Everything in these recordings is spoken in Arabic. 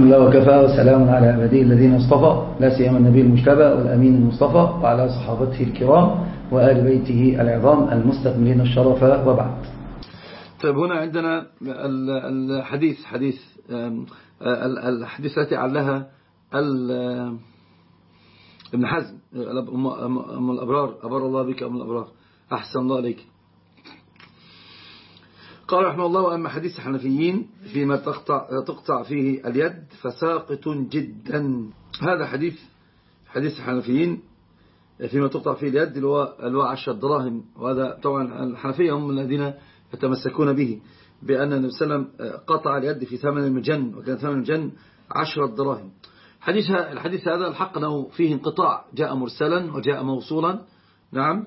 لله وكفى وسلام على عباده الذين اصطفى لا سيما النبي المجتبى والأمين المصطفى وعلى صحابته الكرام وآل بيته العظام المستكملين الشرف وبعد. طيب هنا عندنا الحديث التي علها ابن حزم أم الأبرار أبر الله بك أم الأبرار أحسن الله عليك. قال رحمه الله: وأما حديث الحنفيين فيما تقطع فيه اليد فساقط جدا. هذا حديث الحنفيين فيما تقطع فيه اليد اللي هو 10 دراهم. وهذا طبعا الحنفية هم الذين يتمسكون به بأن النبي صلى الله عليه وسلم قطع اليد في ثمن المجن، وكان ثمن المجن 10 دراهم. الحديث هذا الحق أنه فيه انقطاع، جاء مرسلا وجاء موصولا. نعم.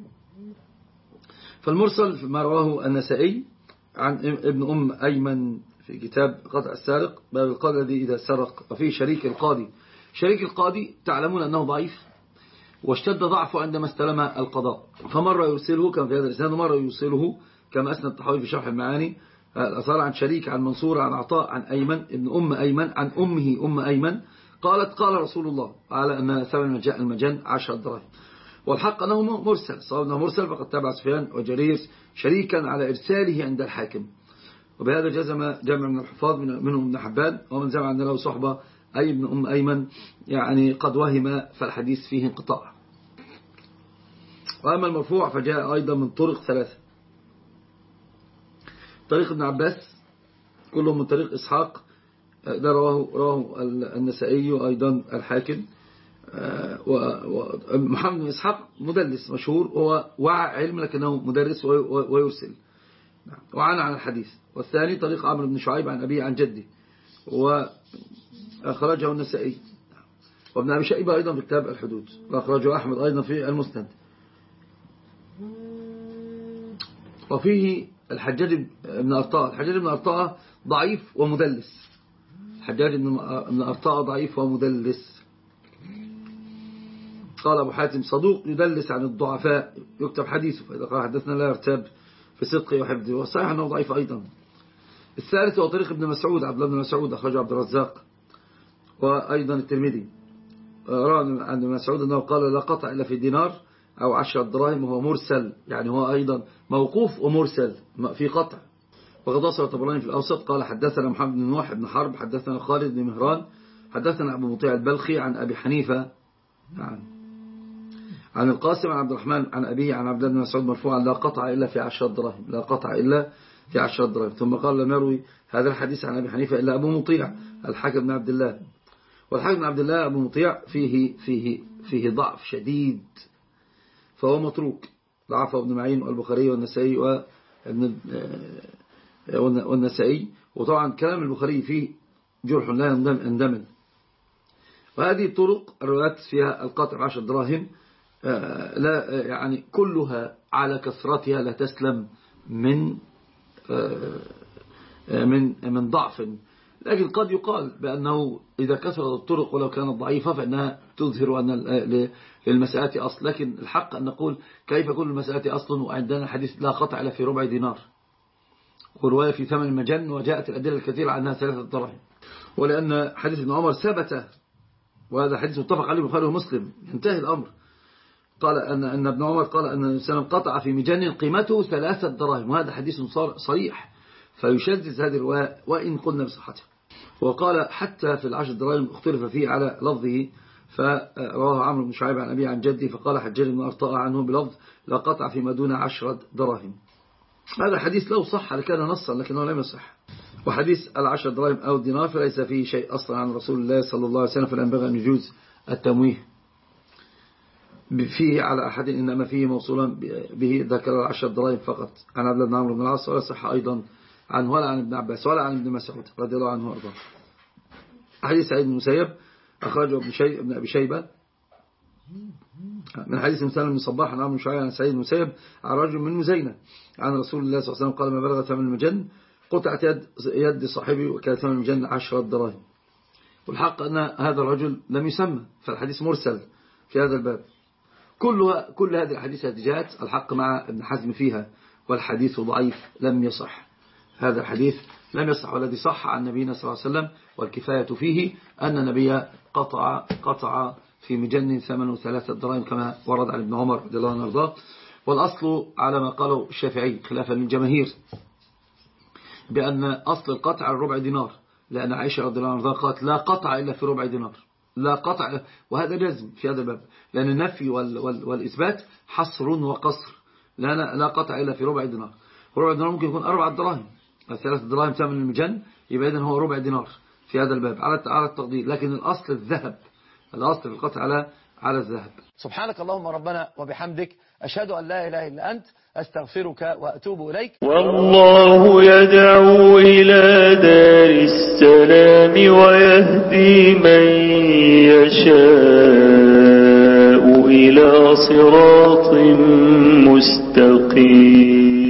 فالمرسل ما رواه النسائي عن ابن أم أيمن في كتاب قطع السارق باب القاضي الذي إذا سرق، وفيه شريك القاضي تعلمون أنه ضعيف واشتد ضعفه عندما استلم القضاء، فمرة يرسله كما في هذا الرسالة، ومرة يرسله كما أسند الطحاوي في شرح المعاني الأثار عن شريك عن منصور عن عطاء عن أيمن ابن أم أيمن عن أمه أم أيمن قالت قال رسول الله على أن ثمن المجن 10 دراهم. والحق أنه مرسل، صار أنه مرسل فقد تابع سفيان وجرير شريكا على إرساله عند الحاكم. وبهذا جزم جمع من الحفاظ منهم ابن حبان، ومن زعم أن له صحبة أي ابن أم أيمن يعني قد وهم، فالحديث فيه انقطاع. وأما المرفوع فجاء أيضا من طرق 3: طريق ابن عباس كلهم من طريق إسحاق، ده رواه النسائي أيضا الحاكم. ومحمد بن إسحاق مدلس مشهور، هو وعى علم لكنه مدرس ويرسل. وعن الحديث. والثاني طريق عمرو بن شعيب عن أبيه عن جده، وأخرجه النسائي. وابن أبي شيبة أيضا في كتاب الحدود، وأخرجه أحمد أيضا في المسند. وفيه الحجاج بن أرطاء ضعيف ومدلس. الحجاج بن أرطاء ضعيف ومدلس. قال أبو حاتم صدوق يدلس عن الضعفاء يكتب حديثه، فإذا قال حدثنا لا يرتاب في صدقه وحفظه، والصحيح أنه ضعيف أيضا. الثالث هو طريق ابن مسعود عبد الله بن مسعود، أخرجه عبد الرزاق وأيضا الترمذي. روى عن ابن مسعود أنه قال لا قطع إلا في دينار أو 10 دراهم، وهو مرسل، يعني هو أيضا موقوف ومرسل في قطع. وقد وصل الطبراني في الأوسط قال حدثنا محمد بن نوح بن حرب حدثنا خالد بن مهران حدثنا أبو مطيع البلخي عن أبي حنيفة عن القاسم عن عبد الرحمن عن أبيه عن عبد الله بن مسعود مرفوعا لا قطع إلا في 10 دراهم، لا قطع إلا في 10 دراهم. ثم قال لم يروي هذا الحديث عن أبي حنيفة إلا أبو مطيع الحاكم بن عبد الله. والحاكم بن عبد الله أبو مطيع فيه ضعف شديد، فهو متروك، ضعفه ابن معين والبخاري والنسائي والنسائي. وطبعا كلام البخاري فيه جرح لا يندمل. وهذه الطرق الروايات فيها القطع 10 دراهم لا يعني كلها على كثرتها لا تسلم من ضعف، لكن قد يقال بأنه إذا كثرت الطرق ولو كانت ضعيفة فإنها تظهر أن للمسألة أصل. لكن الحق أن نقول كيف كل المسألة أصل وعندنا حديث لا قطع إلا في ربع دينار، ورواية في ثمن المجن، وجاءت الأدلة الكثيرة عنها 3 دراهم. ولأن حديث ابن عمر ثبت، وهذا حديث متفق عليه البخاري ومسلم، ينتهي الأمر. قال أن ابن عمر قال أن الإنسان قطع في مجن قيمته 3 دراهم، وهذا حديث صريح، فيشذذ هذه الرواية وإن قلنا بصحته. وقال حتى في 10 دراهم اختلف فيه على لفظه، فرواه عمرو بن شعيب عن أبيه عن جدي فقال حجاج بن أرطاء عنه بلفظ لا قطع فيما دون 10 دراهم. هذا الحديث لو صح لكان نصا، لكنه لم يصح. وحديث 10 دراهم أو الدينار فليس فيه شيء أصلا عن رسول الله صلى الله عليه وسلم، فلا ينبغي أن يجوز التمويه فيه على أحد، إنما فيه موصولا به ذكر 10 دراهم فقط عن عبد الله بن عمرو بن العاص، ولا صح أيضا عنه ولا عن ابن عباس ولا عن ابن مسعود رضي الله عنه وارضاه. حديث سعيد بن المسيب أخرجه ابن أبي شيبة من حديث مسلم بن صباح عن عمرو بن شعيب عن سعيد بن المسيب عن رجل من مزينة عن رسول الله صلى الله عليه وسلم قال ما بلغ ثمن المجن قطعت يد صاحبي وكان ثمن المجن 10 دراهم. والحق أن هذا الرجل لم يسمى، فالحديث مرسل في هذا الباب. كل هذه الحديث التي جاءت الحق مع ابن حزم فيها، والحديث ضعيف لم يصح. هذا الحديث لم يصح، والذي صح عن نبينا صلى الله عليه وسلم والكفاية فيه أن النبي قطع في مجن ثمنه 3 دراهم كما ورد عن ابن عمر رضي الله عنه وارضاه. والأصل على ما قاله الشافعي خلافا للجماهير بأن أصل القطع الربع دينار، لأن عائشة رضي الله عنها قالت لا قطع إلا في ربع دينار، لا قطع، وهذا لازم في هذا الباب، لأن النفي والإثبات حصر وقصر، لا قطع إلا في ربع دينار. ربع دينار ممكن يكون 4 دراهم، 3 دراهم ثمن المجن، يبقى إذن هو ربع دينار في هذا الباب على التقدير، لكن الأصل الذهب، الأصل في القطع على الذهب. سبحانك اللهم ربنا وبحمدك، أشهد أن لا إله إلا أنت، أستغفرك وأتوب إليك. والله يدعو إلى دار السلام ويهدي من يشاء إلى صراط مستقيم.